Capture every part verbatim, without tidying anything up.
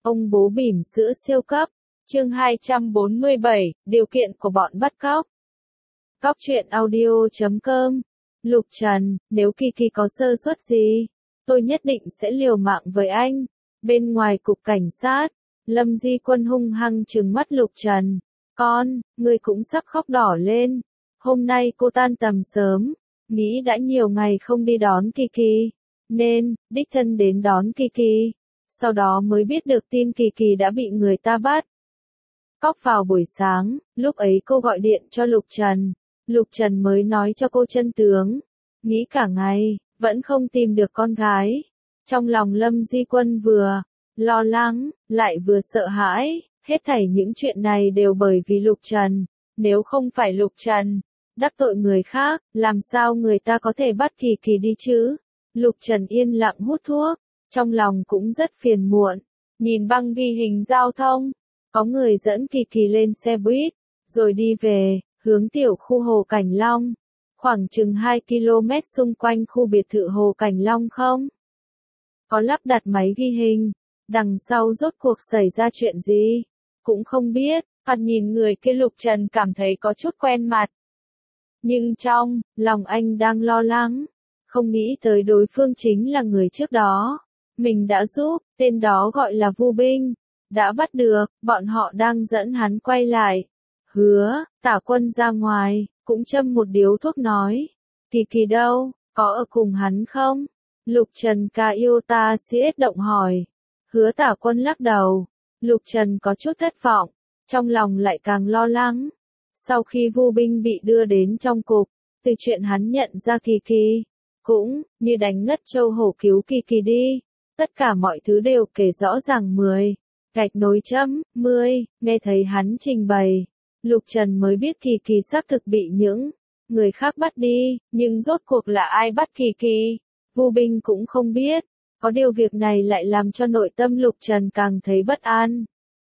Ông bố bỉm sữa siêu cấp. Chương hai trăm bốn mươi bảy, điều kiện của bọn bắt cóc. Cóc truyện audio chấm com. Lục Trần, nếu Kiki có sơ suất gì, tôi nhất định sẽ liều mạng với anh. Bên ngoài cục cảnh sát, Lâm Di Quân hung hăng trừng mắt Lục Trần. Con, ngươi cũng sắp khóc đỏ lên. Hôm nay cô tan tầm sớm, nghĩ đã nhiều ngày không đi đón Kiki, nên, đích thân đến đón Kiki. Sau đó mới biết được tin Kiki đã bị người ta bắt. Cóc vào buổi sáng, lúc ấy cô gọi điện cho Lục Trần. Lục Trần mới nói cho cô chân tướng. Nghĩ cả ngày, vẫn không tìm được con gái. Trong lòng Lâm Di Quân vừa lo lắng, lại vừa sợ hãi. Hết thảy những chuyện này đều bởi vì Lục Trần. Nếu không phải Lục Trần đắc tội người khác, làm sao người ta có thể bắt Kiki đi chứ? Lục Trần yên lặng hút thuốc, trong lòng cũng rất phiền muộn. Nhìn băng ghi hình giao thông, có người dẫn Kiki lên xe buýt, rồi đi về, hướng tiểu khu Hồ Cảnh Long. Khoảng chừng hai ki lô mét xung quanh khu biệt thự Hồ Cảnh Long không có lắp đặt máy ghi hình. Đằng sau rốt cuộc xảy ra chuyện gì, cũng không biết. Thoạt nhìn người kia Lục Trần cảm thấy có chút quen mặt. Nhưng trong lòng anh đang lo lắng, không nghĩ tới đối phương chính là người trước đó mình đã giúp, tên đó gọi là Vu Binh. Đã bắt được, bọn họ đang dẫn hắn quay lại. Hứa, Tả Quân ra ngoài, cũng châm một điếu thuốc nói. Kiki đâu, có ở cùng hắn không? Lục Trần ca yêu ta siết động hỏi. Hứa Tả Quân lắc đầu. Lục Trần có chút thất vọng, trong lòng lại càng lo lắng. Sau khi Vu Binh bị đưa đến trong cục, từ chuyện hắn nhận ra Kiki, cũng như đánh ngất châu hổ cứu Kiki đi. Tất cả mọi thứ đều kể rõ ràng mười, gạch nối chấm, mười, nghe thấy hắn trình bày. Lục Trần mới biết Kiki xác thực bị những người khác bắt đi, nhưng rốt cuộc là ai bắt Kiki? Vu Binh cũng không biết. Có điều việc này lại làm cho nội tâm Lục Trần càng thấy bất an.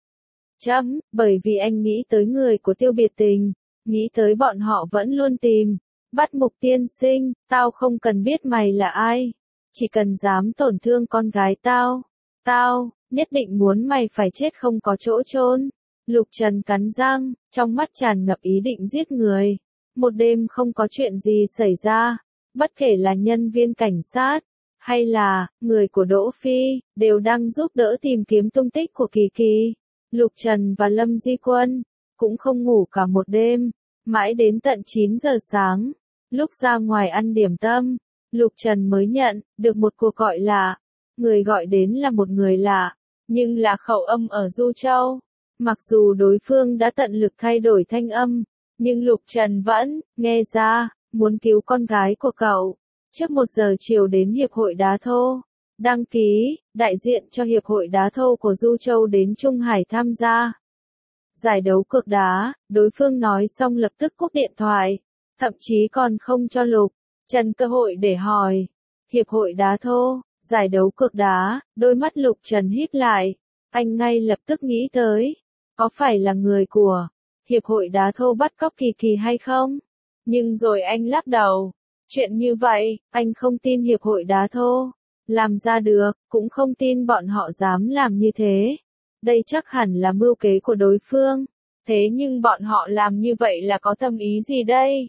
Chấm, bởi vì anh nghĩ tới người của Tiêu Biệt Tình, nghĩ tới bọn họ vẫn luôn tìm bắt Mục tiên sinh. Tao không cần biết mày là ai, chỉ cần dám tổn thương con gái tao, tao nhất định muốn mày phải chết không có chỗ chôn. Lục Trần cắn răng, trong mắt tràn ngập ý định giết người. Một đêm không có chuyện gì xảy ra, bất kể là nhân viên cảnh sát hay là người của Đỗ Phi, đều đang giúp đỡ tìm kiếm tung tích của Kiki. Lục Trần và Lâm Di Quân cũng không ngủ cả một đêm, mãi đến tận chín giờ sáng, lúc ra ngoài ăn điểm tâm, Lục Trần mới nhận được một cuộc gọi lạ. Người gọi đến là một người lạ, nhưng là khẩu âm ở Du Châu. Mặc dù đối phương đã tận lực thay đổi thanh âm, nhưng Lục Trần vẫn nghe ra muốn cứu con gái của cậu. Trước một giờ chiều đến Hiệp hội Đá Thô đăng ký, đại diện cho Hiệp hội Đá Thô của Du Châu đến Trung Hải tham gia giải đấu cược đá. Đối phương nói xong lập tức cúp điện thoại, thậm chí còn không cho Lục Trần cơ hội để hỏi. Hiệp hội Đá Thô, giải đấu cược đá. Đôi mắt Lục Trần híp lại, anh ngay lập tức nghĩ tới, có phải là người của Hiệp hội Đá Thô bắt cóc Kiki hay không? Nhưng rồi anh lắc đầu, chuyện như vậy, anh không tin Hiệp hội Đá Thô làm ra được, cũng không tin bọn họ dám làm như thế. Đây chắc hẳn là mưu kế của đối phương. Thế nhưng bọn họ làm như vậy là có thâm ý gì đây?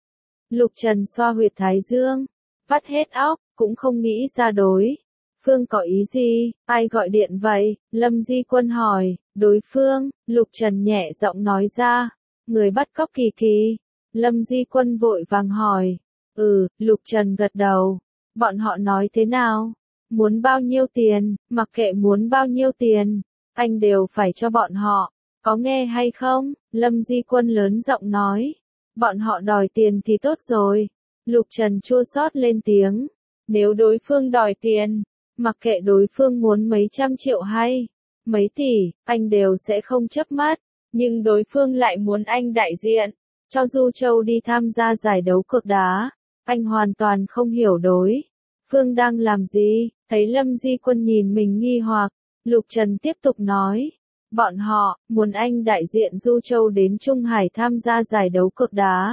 Lục Trần xoa huyệt thái dương, vắt hết óc, cũng không nghĩ ra đối phương có ý gì. Ai gọi điện vậy? Lâm Di Quân hỏi. Đối phương, Lục Trần nhẹ giọng nói ra. Người bắt cóc Kiki. Lâm Di Quân vội vàng hỏi. Ừ, Lục Trần gật đầu. Bọn họ nói thế nào? Muốn bao nhiêu tiền? Mặc kệ muốn bao nhiêu tiền, anh đều phải cho bọn họ. Có nghe hay không? Lâm Di Quân lớn giọng nói. Bọn họ đòi tiền thì tốt rồi. Lục Trần chua xót lên tiếng. Nếu đối phương đòi tiền, mặc kệ đối phương muốn mấy trăm triệu hay mấy tỷ, anh đều sẽ không chớp mắt. Nhưng đối phương lại muốn anh đại diện cho Du Châu đi tham gia giải đấu cược đá. Anh hoàn toàn không hiểu đối phương đang làm gì. Thấy Lâm Di Quân nhìn mình nghi hoặc, Lục Trần tiếp tục nói. Bọn họ muốn anh đại diện Du Châu đến Trung Hải tham gia giải đấu cược đá.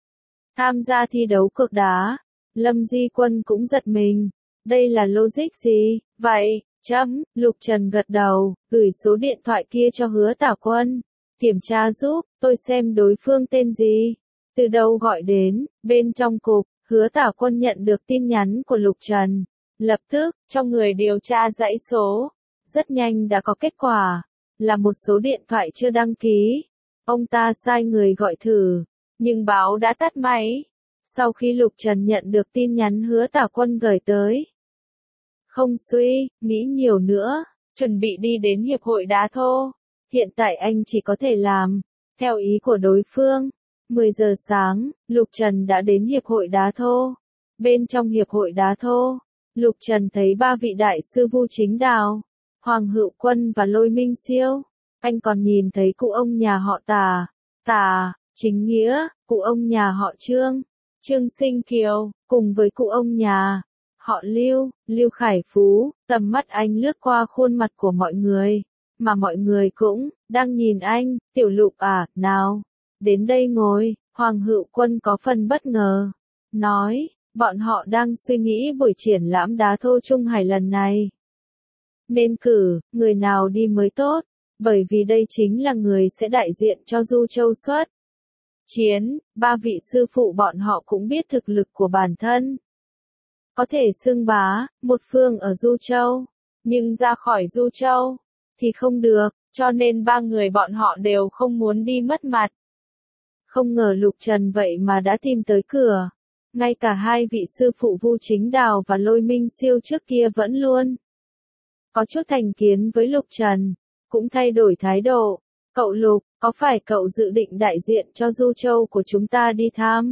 Tham gia thi đấu cược đá. Lâm Di Quân cũng giật mình. Đây là logic gì? Vậy, Chấm, Lục Trần gật đầu, gửi số điện thoại kia cho Hứa Tả Quân. Kiểm tra giúp, tôi xem đối phương tên gì. Từ đâu gọi đến, bên trong cục, Hứa Tả Quân nhận được tin nhắn của Lục Trần. Lập tức, cho người điều tra dãy số. Rất nhanh đã có kết quả, là một số điện thoại chưa đăng ký. Ông ta sai người gọi thử, nhưng báo đã tắt máy. Sau khi Lục Trần nhận được tin nhắn Hứa Tả Quân gửi tới. Không suy, nghĩ nhiều nữa, chuẩn bị đi đến Hiệp hội Đá Thô. Hiện tại anh chỉ có thể làm theo ý của đối phương. mười giờ sáng, Lục Trần đã đến Hiệp hội Đá Thô. Bên trong Hiệp hội Đá Thô, Lục Trần thấy ba vị đại sư Vu Chính Đào, Hoàng Hữu Quân và Lôi Minh Siêu. Anh còn nhìn thấy cụ ông nhà họ Tà, Tà, Chính Nghĩa, cụ ông nhà họ Trương, Trương Sinh Kiều, cùng với cụ ông nhà họ Lưu, Lưu Khải Phú. Tầm mắt anh lướt qua khuôn mặt của mọi người, mà mọi người cũng đang nhìn anh. Tiểu Lục à, nào, đến đây ngồi. Hoàng Hữu Quân có phần bất ngờ, nói, bọn họ đang suy nghĩ buổi triển lãm đá thô Trung Hải lần này nên cử người nào đi mới tốt, bởi vì đây chính là người sẽ đại diện cho Du Châu xuất chiến. Ba vị sư phụ bọn họ cũng biết thực lực của bản thân, có thể xưng bá một phương ở Du Châu, nhưng ra khỏi Du Châu thì không được, cho nên ba người bọn họ đều không muốn đi mất mặt. Không ngờ Lục Trần vậy mà đã tìm tới cửa. Ngay cả hai vị sư phụ Vu Chính Đào và Lôi Minh Siêu trước kia vẫn luôn có chút thành kiến với Lục Trần, cũng thay đổi thái độ. Cậu Lục, có phải cậu dự định đại diện cho Du Châu của chúng ta đi tham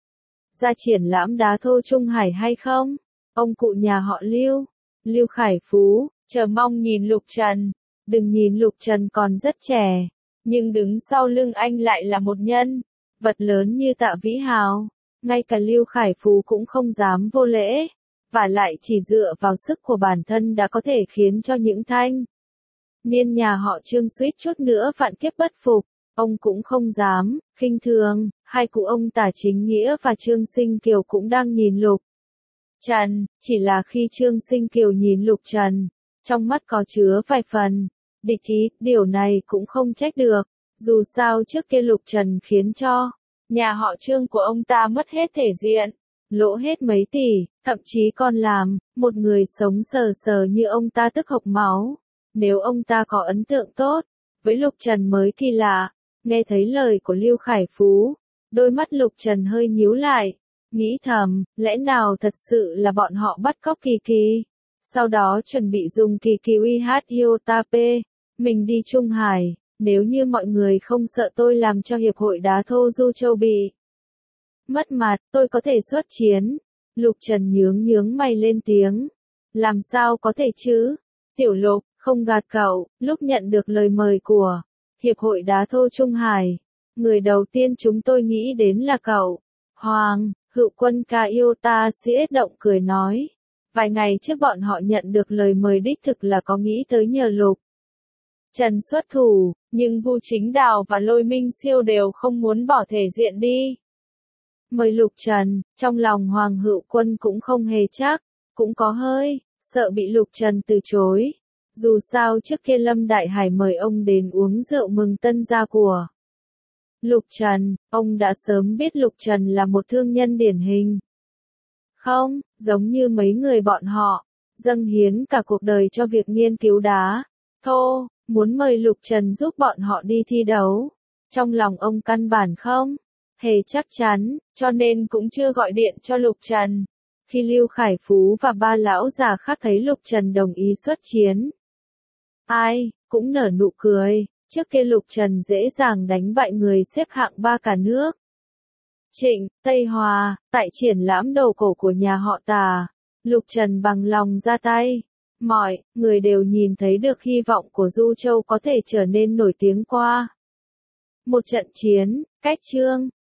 ra triển lãm đá thô Trung Hải hay không? Ông cụ nhà họ Lưu, Lưu Khải Phú, chờ mong nhìn Lục Trần. Đừng nhìn Lục Trần còn rất trẻ, nhưng đứng sau lưng anh lại là một nhân vật lớn như Tạ Vĩ Hào. Ngay cả Lưu Khải Phú cũng không dám vô lễ, và lại chỉ dựa vào sức của bản thân đã có thể khiến cho những thanh niên nhà họ Trương suýt chút nữa vạn kiếp bất phục. Ông cũng không dám khinh thường. Hai cụ ông Tả Chính Nghĩa và Trương Sinh Kiều cũng đang nhìn Lục Trần, chỉ là khi Trương Sinh Kiều nhìn Lục Trần, trong mắt có chứa vài phần địch ý. Điều này cũng không trách được, dù sao trước kia Lục Trần khiến cho nhà họ Trương của ông ta mất hết thể diện, lỗ hết mấy tỷ, thậm chí còn làm một người sống sờ sờ như ông ta tức hộc máu. Nếu ông ta có ấn tượng tốt với Lục Trần mới kỳ lạ. Nghe thấy lời của Lưu Khải Phú, đôi mắt Lục Trần hơi nhíu lại, nghĩ thầm, lẽ nào thật sự là bọn họ bắt cóc Kỳ Kỳ, sau đó chuẩn bị dùng Kỳ Kỳ uy hát Yotape mình đi Trung Hải. Nếu như mọi người không sợ tôi làm cho Hiệp hội Đá Thô Du Châu bị mất mặt, tôi có thể xuất chiến. Lục Trần nhướng nhướng mày lên tiếng, làm sao có thể chứ? Tiểu Lục, không gạt cậu, lúc nhận được lời mời của Hiệp hội Đá Thô Trung Hải, người đầu tiên chúng tôi nghĩ đến là cậu. Hoàng Hữu Quân Kaiota siết động cười nói, vài ngày trước bọn họ nhận được lời mời đích thực là có nghĩ tới nhờ Lục Trần xuất thủ, nhưng Vu Chính Đào và Lôi Minh Siêu đều không muốn bỏ thể diện đi mời Lục Trần. Trong lòng Hoàng Hữu Quân cũng không hề chắc, cũng có hơi sợ bị Lục Trần từ chối. Dù sao trước kia Lâm Đại Hải mời ông đến uống rượu mừng tân gia của Lục Trần, ông đã sớm biết Lục Trần là một thương nhân điển hình. Không, giống như mấy người bọn họ, dâng hiến cả cuộc đời cho việc nghiên cứu đá thô, muốn mời Lục Trần giúp bọn họ đi thi đấu. Trong lòng ông căn bản không hề chắc chắn, cho nên cũng chưa gọi điện cho Lục Trần. Khi Lưu Khải Phú và ba lão già khác thấy Lục Trần đồng ý xuất chiến, ai cũng nở nụ cười. Trước kia Lục Trần dễ dàng đánh bại người xếp hạng ba cả nước. Trịnh, Tây Hòa, tại triển lãm đồ cổ của nhà họ Tà, Lục Trần bằng lòng ra tay. Mọi người đều nhìn thấy được hy vọng của Du Châu có thể trở nên nổi tiếng qua một trận chiến. Cách Trương